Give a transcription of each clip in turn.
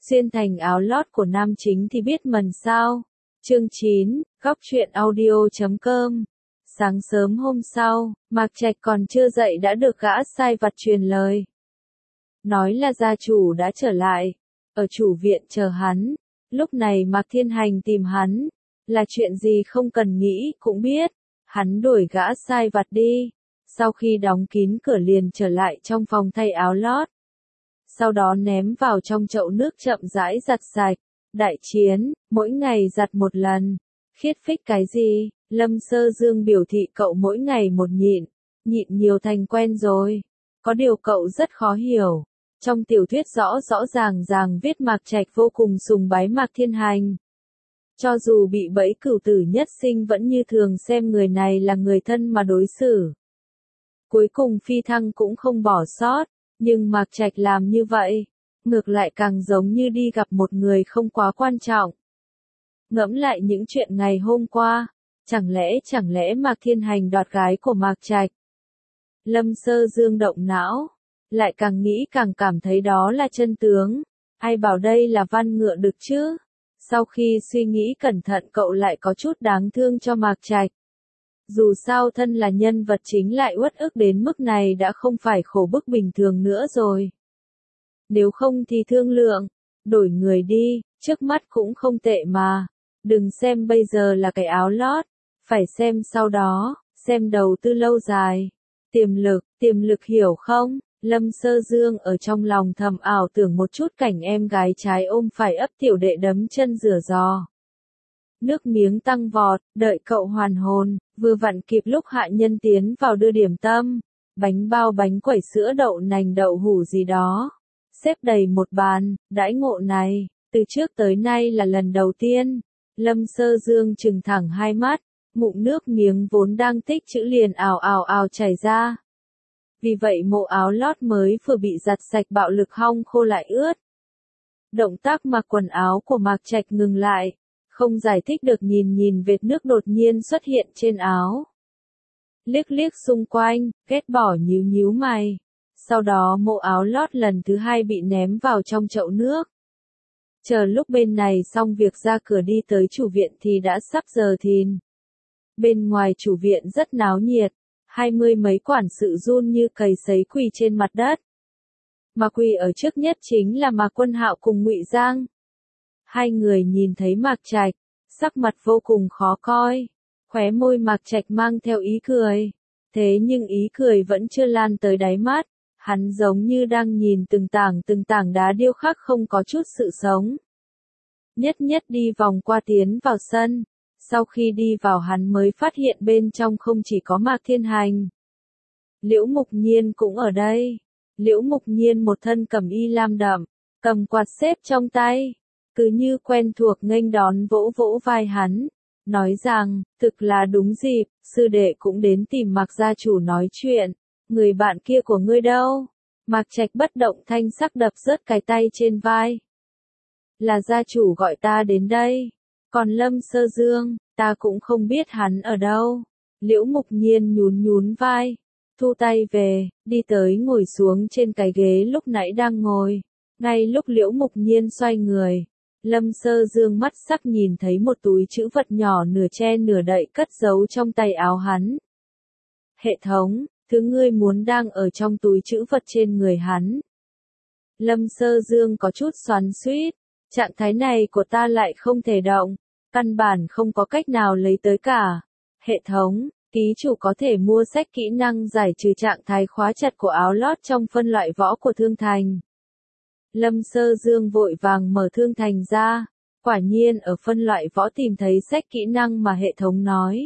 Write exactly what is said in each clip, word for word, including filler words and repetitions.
xuyên thành áo lót của nam chính thì biết mần sao. Chương chín, góc truyện audio chấm com. Sáng sớm hôm sau, Mạc Trạch còn chưa dậy đã được gã sai vặt truyền lời. Nói là gia chủ đã trở lại, ở chủ viện chờ hắn. Lúc này Mạc Thiên Hành tìm hắn, là chuyện gì không cần nghĩ cũng biết. Hắn đuổi gã sai vặt đi, sau khi đóng kín cửa liền trở lại trong phòng thay áo lót. Sau đó ném vào trong chậu nước chậm rãi giặt sạch. Đại chiến, mỗi ngày giặt một lần. Khiết phích cái gì? Lâm Sơ Dương biểu thị cậu mỗi ngày một nhịn, nhịn nhiều thành quen rồi. Có điều cậu rất khó hiểu. Trong tiểu thuyết rõ rõ ràng ràng viết Mạc Trạch vô cùng sùng bái Mạc Thiên Hành. Cho dù bị bẫy cửu tử nhất sinh vẫn như thường xem người này là người thân mà đối xử. Cuối cùng phi thăng cũng không bỏ sót, nhưng Mạc Trạch làm như vậy, ngược lại càng giống như đi gặp một người không quá quan trọng. Ngẫm lại những chuyện ngày hôm qua, chẳng lẽ chẳng lẽ Mạc Thiên Hành đoạt gái của Mạc Trạch? Lâm Sơ Dương động não, lại càng nghĩ càng cảm thấy đó là chân tướng. Ai bảo đây là văn ngựa được chứ? Sau khi suy nghĩ cẩn thận cậu lại có chút đáng thương cho Mạc Trạch. Dù sao thân là nhân vật chính lại uất ức đến mức này đã không phải khổ bức bình thường nữa rồi. Nếu không thì thương lượng, đổi người đi, trước mắt cũng không tệ mà. Đừng xem bây giờ là cái áo lót, phải xem sau đó, xem đầu tư lâu dài. Tiềm lực, tiềm lực hiểu không? Lâm Sơ Dương ở trong lòng thầm ảo tưởng một chút cảnh em gái trái ôm phải ấp tiểu đệ đấm chân rửa giò. Nước miếng tăng vọt, đợi cậu hoàn hồn, vừa vặn kịp lúc hạ nhân tiến vào đưa điểm tâm, bánh bao bánh quẩy sữa đậu nành đậu hủ gì đó. Xếp đầy một bàn, đãi ngộ này, từ trước tới nay là lần đầu tiên. Lâm Sơ Dương trừng thẳng hai mắt, ngụm nước miếng vốn đang tích trữ liền ào ào ào chảy ra. Vì vậy mộ áo lót mới vừa bị giặt sạch bạo lực hong khô lại ướt. Động tác mặc quần áo của Mạc Trạch ngừng lại, không giải thích được nhìn nhìn vệt nước đột nhiên xuất hiện trên áo. Liếc liếc xung quanh, ghét bỏ nhíu nhíu mày. Sau đó mộ áo lót lần thứ hai bị ném vào trong chậu nước. Chờ lúc bên này xong việc ra cửa đi tới chủ viện thì đã sắp giờ thìn. Bên ngoài chủ viện rất náo nhiệt, hai mươi mấy quản sự run như cầy sấy quỳ trên mặt đất. Mà quỳ ở trước nhất chính là Mạc Quân Hạo cùng Ngụy Giang. Hai người nhìn thấy Mạc Trạch, sắc mặt vô cùng khó coi, khóe môi Mạc Trạch mang theo ý cười. Thế nhưng ý cười vẫn chưa lan tới đáy mắt. Hắn giống như đang nhìn từng tảng từng tảng đá điêu khắc không có chút sự sống. Nhất nhất đi vòng qua tiến vào sân. Sau khi đi vào hắn mới phát hiện bên trong không chỉ có Mạc Thiên Hành. Liễu Mục Nhiên cũng ở đây. Liễu Mục Nhiên một thân cẩm y lam đậm, cầm quạt xếp trong tay. Cứ như quen thuộc nghênh đón vỗ vỗ vai hắn. Nói rằng, thực là đúng dịp, sư đệ cũng đến tìm Mạc gia chủ nói chuyện. Người bạn kia của ngươi đâu? Mạc Trạch bất động thanh sắc đập rớt cái tay trên vai. Là gia chủ gọi ta đến đây. Còn Lâm Sơ Dương, ta cũng không biết hắn ở đâu. Liễu Mục Nhiên nhún nhún vai, thu tay về, đi tới ngồi xuống trên cái ghế lúc nãy đang ngồi. Ngay lúc Liễu Mục Nhiên xoay người, Lâm Sơ Dương mắt sắc nhìn thấy một túi trữ vật nhỏ nửa che nửa đậy cất giấu trong tay áo hắn. Hệ thống, thứ ngươi muốn đang ở trong túi trữ vật trên người hắn. Lâm Sơ Dương có chút xoắn xuýt, trạng thái này của ta lại không thể động, căn bản không có cách nào lấy tới cả. Hệ thống, ký chủ có thể mua sách kỹ năng giải trừ trạng thái khóa chặt của áo lót trong phân loại võ của Thương Thành. Lâm Sơ Dương vội vàng mở Thương Thành ra, quả nhiên ở phân loại võ tìm thấy sách kỹ năng mà hệ thống nói.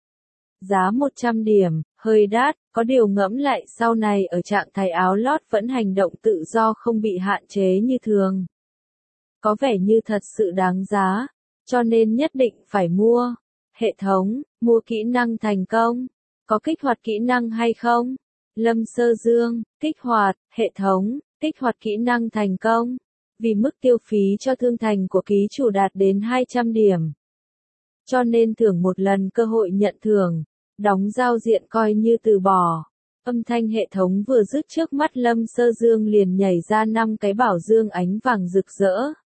Giá một trăm điểm, hơi đắt, có điều ngẫm lại sau này ở trạng thái áo lót vẫn hành động tự do không bị hạn chế như thường. Có vẻ như thật sự đáng giá, cho nên nhất định phải mua. Hệ thống, mua kỹ năng thành công, có kích hoạt kỹ năng hay không? Lâm Sơ Dương, kích hoạt, hệ thống, kích hoạt kỹ năng thành công. Vì mức tiêu phí cho Thương Thành của ký chủ đạt đến hai trăm điểm. Cho nên thưởng một lần cơ hội nhận thưởng. Đóng giao diện coi như từ bỏ. Âm thanh hệ thống vừa dứt trước mắt Lâm Sơ Dương liền nhảy ra năm cái bảo dương ánh vàng rực rỡ.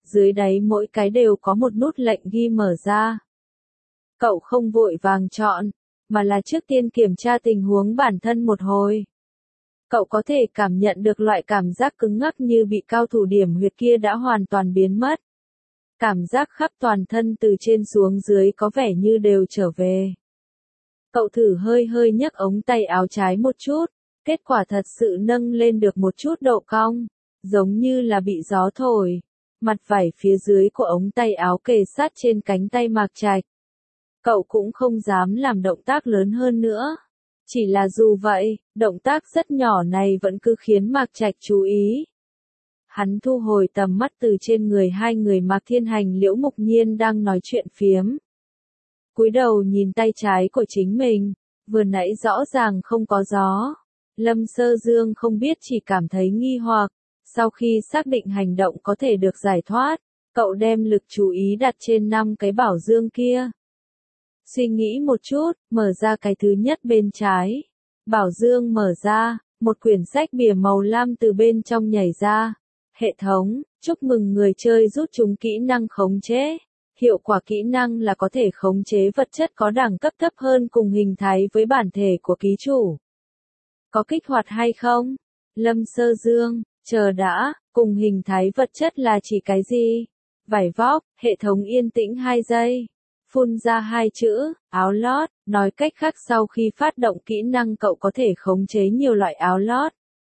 dưới đáy mỗi cái đều có một nút lệnh ghi mở ra. Cậu không vội vàng chọn, mà là trước tiên kiểm tra tình huống bản thân một hồi. Cậu có thể cảm nhận được loại cảm giác cứng ngắc như bị cao thủ điểm huyệt kia đã hoàn toàn biến mất. Cảm giác khắp toàn thân từ trên xuống dưới có vẻ như đều trở về. Cậu thử hơi hơi nhấc ống tay áo trái một chút, kết quả thật sự nâng lên được một chút độ cong, giống như là bị gió thổi. Mặt vải phía dưới của ống tay áo kề sát trên cánh tay Mạc Trạch. Cậu cũng không dám làm động tác lớn hơn nữa. Chỉ là dù vậy, động tác rất nhỏ này vẫn cứ khiến Mạc Trạch chú ý. Hắn thu hồi tầm mắt từ trên người hai người Mạc Thiên Hành Liễu Mục Nhiên đang nói chuyện phiếm. Cúi đầu nhìn tay trái của chính mình, vừa nãy rõ ràng không có gió. Lâm Sơ Dương không biết chỉ cảm thấy nghi hoặc, sau khi xác định hành động có thể được giải thoát, cậu đem lực chú ý đặt trên năm cái bảo dương kia. Suy nghĩ một chút, mở ra cái thứ nhất bên trái. Bảo dương mở ra, một quyển sách bìa màu lam từ bên trong nhảy ra. Hệ thống, chúc mừng người chơi rút chúng kỹ năng khống chế. Hiệu quả kỹ năng là có thể khống chế vật chất có đẳng cấp thấp hơn cùng hình thái với bản thể của ký chủ. Có kích hoạt hay không? Lâm Sơ Dương, chờ đã, cùng hình thái vật chất là chỉ cái gì? Vải vóc, hệ thống yên tĩnh hai giây. Phun ra hai chữ, áo lót, nói cách khác sau khi phát động kỹ năng cậu có thể khống chế nhiều loại áo lót.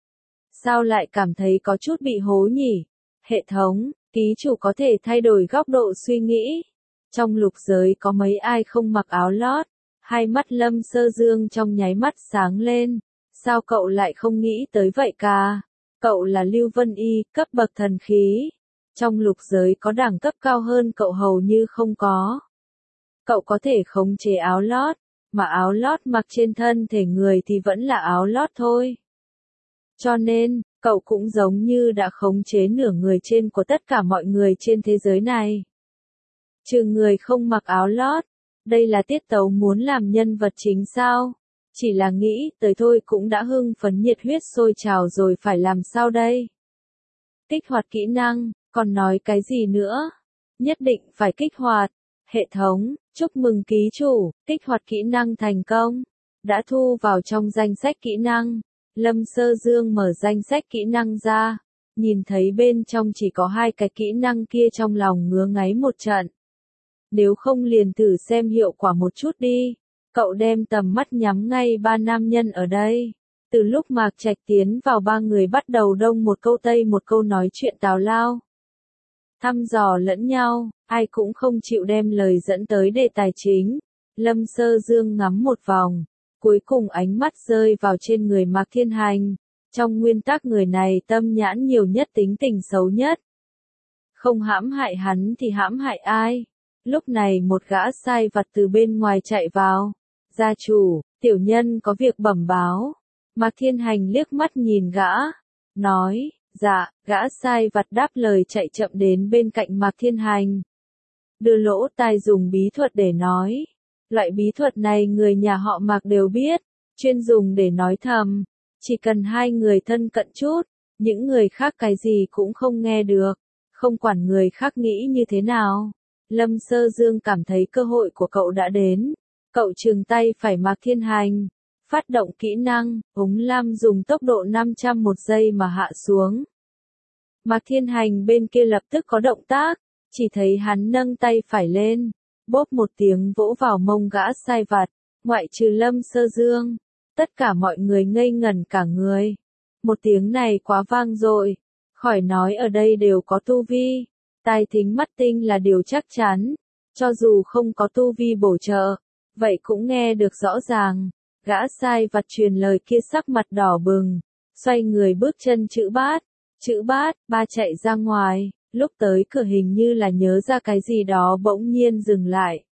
Sao lại cảm thấy có chút bị hố nhỉ? Hệ thống, ký chủ có thể thay đổi góc độ suy nghĩ. Trong lục giới có mấy ai không mặc áo lót? Hai mắt Lâm Sơ Dương trong nháy mắt sáng lên. Sao cậu lại không nghĩ tới vậy cả? Cậu là Lưu Vân Y, cấp bậc thần khí. Trong lục giới có đẳng cấp cao hơn cậu hầu như không có. Cậu có thể khống chế áo lót, mà áo lót mặc trên thân thể người thì vẫn là áo lót thôi. Cho nên, cậu cũng giống như đã khống chế nửa người trên của tất cả mọi người trên thế giới này. Trừ người không mặc áo lót, đây là tiết tấu muốn làm nhân vật chính sao? Chỉ là nghĩ tới thôi cũng đã hưng phấn nhiệt huyết sôi trào rồi phải làm sao đây? Kích hoạt kỹ năng, còn nói cái gì nữa? Nhất định phải kích hoạt. Hệ thống, chúc mừng ký chủ, kích hoạt kỹ năng thành công. Đã thu vào trong danh sách kỹ năng. Lâm Sơ Dương mở danh sách kỹ năng ra. Nhìn thấy bên trong chỉ có hai cái kỹ năng kia trong lòng ngứa ngáy một trận. Nếu không liền thử xem hiệu quả một chút đi. Cậu đem tầm mắt nhắm ngay ba nam nhân ở đây. Từ lúc Mạc Trạch tiến vào ba người bắt đầu đông một câu tây một câu nói chuyện tào lao. Thăm dò lẫn nhau, ai cũng không chịu đem lời dẫn tới đề tài chính. Lâm Sơ Dương ngắm một vòng, cuối cùng ánh mắt rơi vào trên người Mạc Thiên Hành. Trong nguyên tắc người này tâm nhãn nhiều nhất tính tình xấu nhất. Không hãm hại hắn thì hãm hại ai? Lúc này một gã sai vặt từ bên ngoài chạy vào. Gia chủ, tiểu nhân có việc bẩm báo. Mạc Thiên Hành liếc mắt nhìn gã, nói, dạ, gã sai vặt đáp lời chạy chậm đến bên cạnh Mạc Thiên Hành. Đưa lỗ tai dùng bí thuật để nói. Loại bí thuật này người nhà họ Mạc đều biết, chuyên dùng để nói thầm. Chỉ cần hai người thân cận chút, những người khác cái gì cũng không nghe được, không quản người khác nghĩ như thế nào. Lâm Sơ Dương cảm thấy cơ hội của cậu đã đến. Cậu trừng tay phải Mạc Thiên Hành. Phát động kỹ năng, ống lam dùng tốc độ năm trăm một giây mà hạ xuống. Mạc Thiên Hành bên kia lập tức có động tác, chỉ thấy hắn nâng tay phải lên, bóp một tiếng vỗ vào mông gã sai vặt, ngoại trừ Lâm Sơ Dương. Tất cả mọi người ngây ngẩn cả người. Một tiếng này quá vang dội, khỏi nói ở đây đều có tu vi. Tai thính mắt tinh là điều chắc chắn, cho dù không có tu vi bổ trợ, vậy cũng nghe được rõ ràng. Gã sai vặt truyền lời kia sắc mặt đỏ bừng, xoay người bước chân chữ bát, chữ bát, ba chạy ra ngoài, lúc tới cửa hình như là nhớ ra cái gì đó bỗng nhiên dừng lại.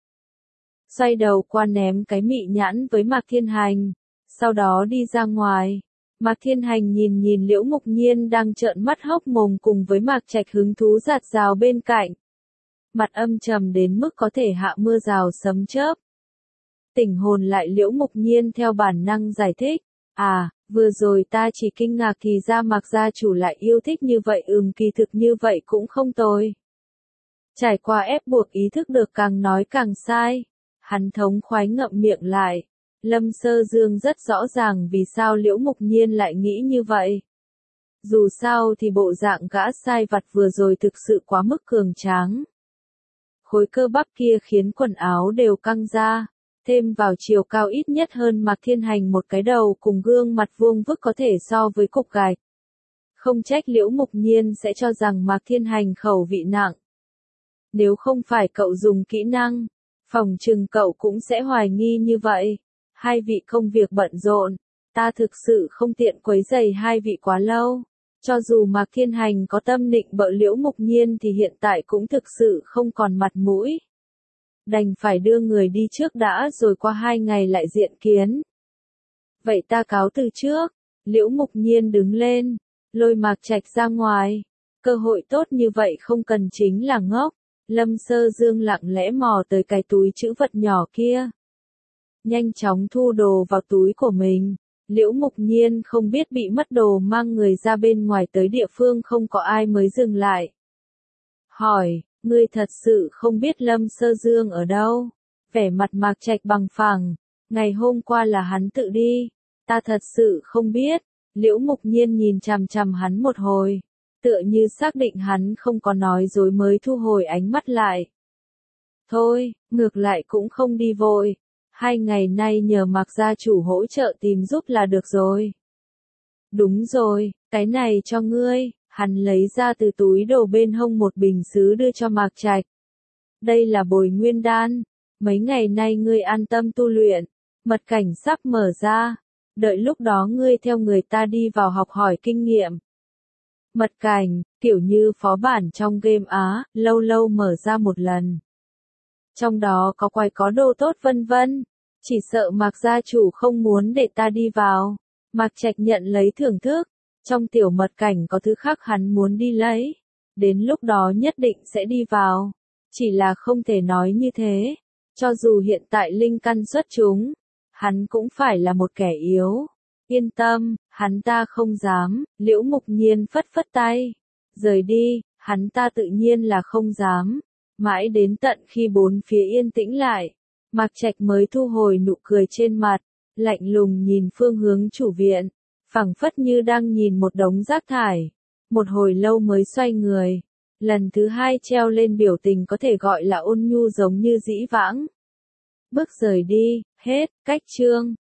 Xoay đầu qua ném cái mị nhãn với Mạc Thiên Hành, sau đó đi ra ngoài. Mạc Thiên Hành nhìn nhìn Liễu Mục Nhiên đang trợn mắt hốc mồm cùng với Mạc Trạch hứng thú rạt rào bên cạnh. Mặt âm trầm đến mức có thể hạ mưa rào sấm chớp. Tỉnh hồn lại Liễu Mục Nhiên theo bản năng giải thích. À, vừa rồi ta chỉ kinh ngạc thì ra Mạc gia chủ lại yêu thích như vậy, ừm kỳ thực như vậy cũng không tồi. Trải qua ép buộc ý thức được càng nói càng sai. Hắn thống khoái ngậm miệng lại. Lâm Sơ Dương rất rõ ràng vì sao Liễu Mục Nhiên lại nghĩ như vậy. Dù sao thì bộ dạng gã sai vặt vừa rồi thực sự quá mức cường tráng. Khối cơ bắp kia khiến quần áo đều căng ra, thêm vào chiều cao ít nhất hơn Mạc Thiên Hành một cái đầu cùng gương mặt vuông vức có thể so với cục gạch. Không trách Liễu Mục Nhiên sẽ cho rằng Mạc Thiên Hành khẩu vị nặng. Nếu không phải cậu dùng kỹ năng, phòng trừng cậu cũng sẽ hoài nghi như vậy. Hai vị công việc bận rộn, ta thực sự không tiện quấy rầy hai vị quá lâu. Cho dù Mạc Thiên Hành có tâm định bợ Liễu Mục Nhiên thì hiện tại cũng thực sự không còn mặt mũi. Đành phải đưa người đi trước đã rồi qua hai ngày lại diện kiến. Vậy ta cáo từ trước. Liễu Mục Nhiên đứng lên, lôi Mạc Trạch ra ngoài. Cơ hội tốt như vậy không cần chính là ngốc. Lâm Sơ Dương lặng lẽ mò tới cái túi trữ vật nhỏ kia. Nhanh chóng thu đồ vào túi của mình. Liễu Mục Nhiên không biết bị mất đồ mang người ra bên ngoài tới địa phương không có ai mới dừng lại. Hỏi, ngươi thật sự không biết Lâm Sơ Dương ở đâu? Vẻ mặt Mạc Trạch bằng phẳng. Ngày hôm qua là hắn tự đi. Ta thật sự không biết. Liễu Mục Nhiên nhìn chằm chằm hắn một hồi. Tựa như xác định hắn không có nói dối mới thu hồi ánh mắt lại. Thôi, ngược lại cũng không đi vội. Hai ngày nay nhờ Mạc gia chủ hỗ trợ tìm giúp là được rồi. Đúng rồi, cái này cho ngươi. Hắn lấy ra từ túi đồ bên hông một bình sứ đưa cho Mạc Trạch. Đây là bồi nguyên đan. Mấy ngày nay ngươi an tâm tu luyện. Mật cảnh sắp mở ra. Đợi lúc đó ngươi theo người ta đi vào học hỏi kinh nghiệm. Mật cảnh, kiểu như phó bản trong game Á, lâu lâu mở ra một lần. Trong đó có quái có đồ tốt vân vân. Chỉ sợ Mạc gia chủ không muốn để ta đi vào. Mạc Trạch nhận lấy thưởng thức. Trong tiểu mật cảnh có thứ khác hắn muốn đi lấy. Đến lúc đó nhất định sẽ đi vào. Chỉ là không thể nói như thế. Cho dù hiện tại linh căn xuất chúng, hắn cũng phải là một kẻ yếu. Yên tâm, hắn ta không dám. Liễu Mục Nhiên phất phất tay. Rời đi, hắn ta tự nhiên là không dám. Mãi đến tận khi bốn phía yên tĩnh lại, Mạc Trạch mới thu hồi nụ cười trên mặt, lạnh lùng nhìn phương hướng chủ viện, phảng phất như đang nhìn một đống rác thải. Một hồi lâu mới xoay người, lần thứ hai treo lên biểu tình có thể gọi là ôn nhu giống như dĩ vãng. Bước rời đi, hết, cách chương.